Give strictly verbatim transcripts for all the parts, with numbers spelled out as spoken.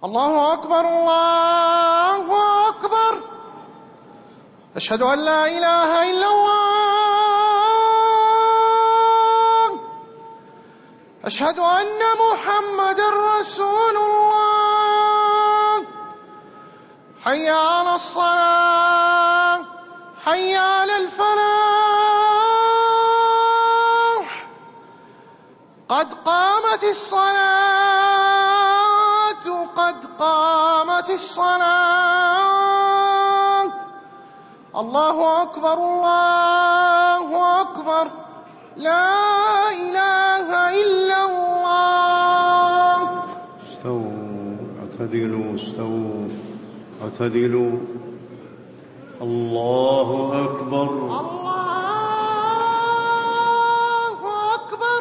الله أكبر الله أكبر. أشهد أن لا إله إلا الله. أشهد أن محمدًا رسول الله. حي على الصلاة حي على الفلاح. قد قامت الصلاة قد قامت الصلاة. الله أكبر الله أكبر. لا إله إلا الله. استووا اعتدلوا استووا اعتدلوا. الله أكبر الله أكبر.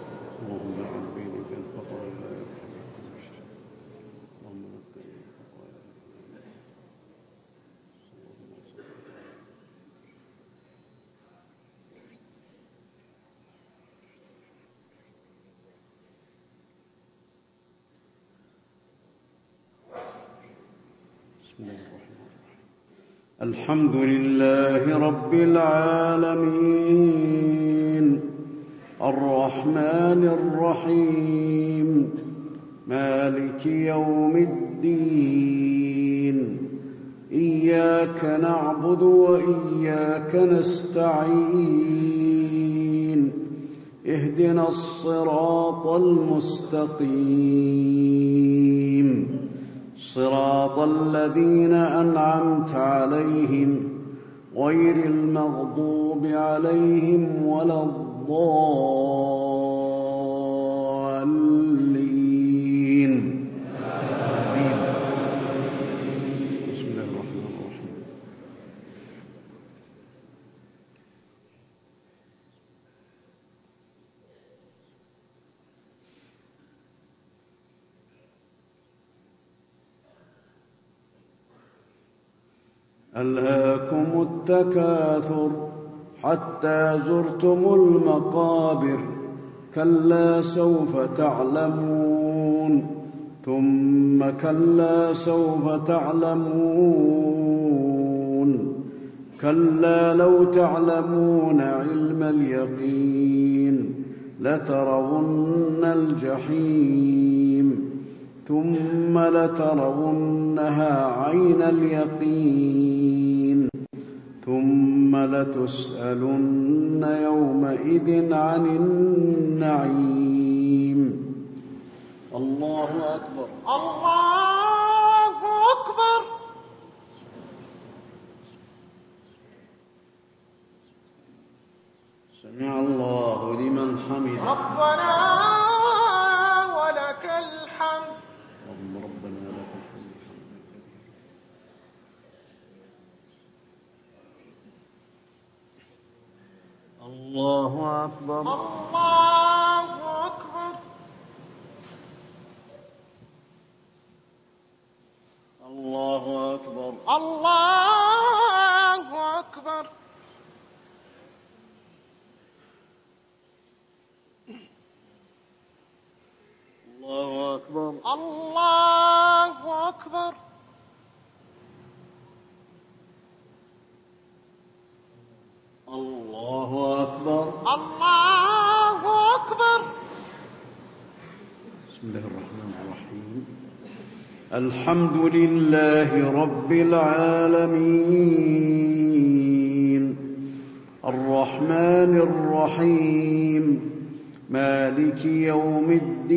الحمد لله رب العالمين الرحمن الرحيم مالك يوم الدين. إياك نعبد وإياك نستعين. اهدنا الصراط المستقيم صراط الذين أنعمت عليهم غير المغضوب عليهم ولا الضالين. آمين. بسم الله الرحمن الرحيم. ألهاكم التكاثر حتى زرتم المقابر. كلا سوف تعلمون ثم كلا سوف تعلمون. كلا لو تعلمون علم اليقين لترون الجحيم ثم لترونها عين اليقين ثم لتسألن يومئذ عن النعيم. الله أكبر الله أكبر. سمع الله لمن حمده. ربنا ولك الحمد. اللهم ربنا لك الحمد. الله أكبر الله أكبر. الله أكبر الله أكبر. الله أكبر الله أكبر. الله أكبر. الله أكبر. بسم الله الرحمن الرحيم. الحمد لله رب العالمين الرحمن الرحيم مالك يوم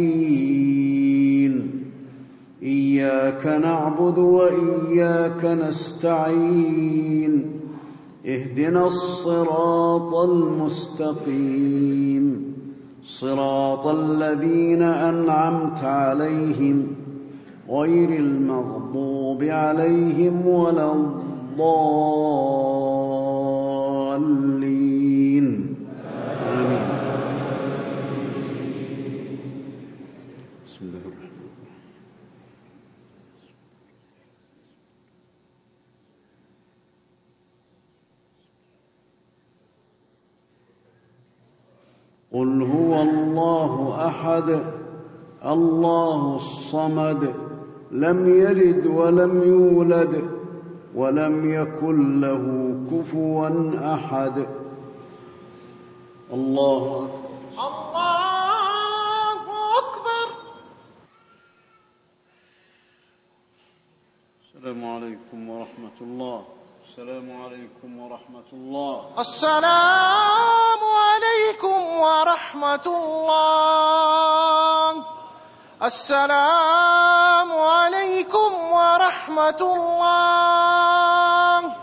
الدين. إياك نعبد وإياك نستعين. اهدنا الصراط المستقيم صراط الذين أنعمت عليهم غير المغضوب عليهم ولا الضالين. آمين. بسم الله الرحمن الرحيم. قل هو الله أحد الله الصمد لم يلد ولم يولد ولم يكن له كفوا أحد. الله أكبر. الله أكبر. السلام عليكم ورحمة الله. السلام عليكم ورحمة الله. السلام عليكم ورحمة الله. السلام عليكم ورحمة الله.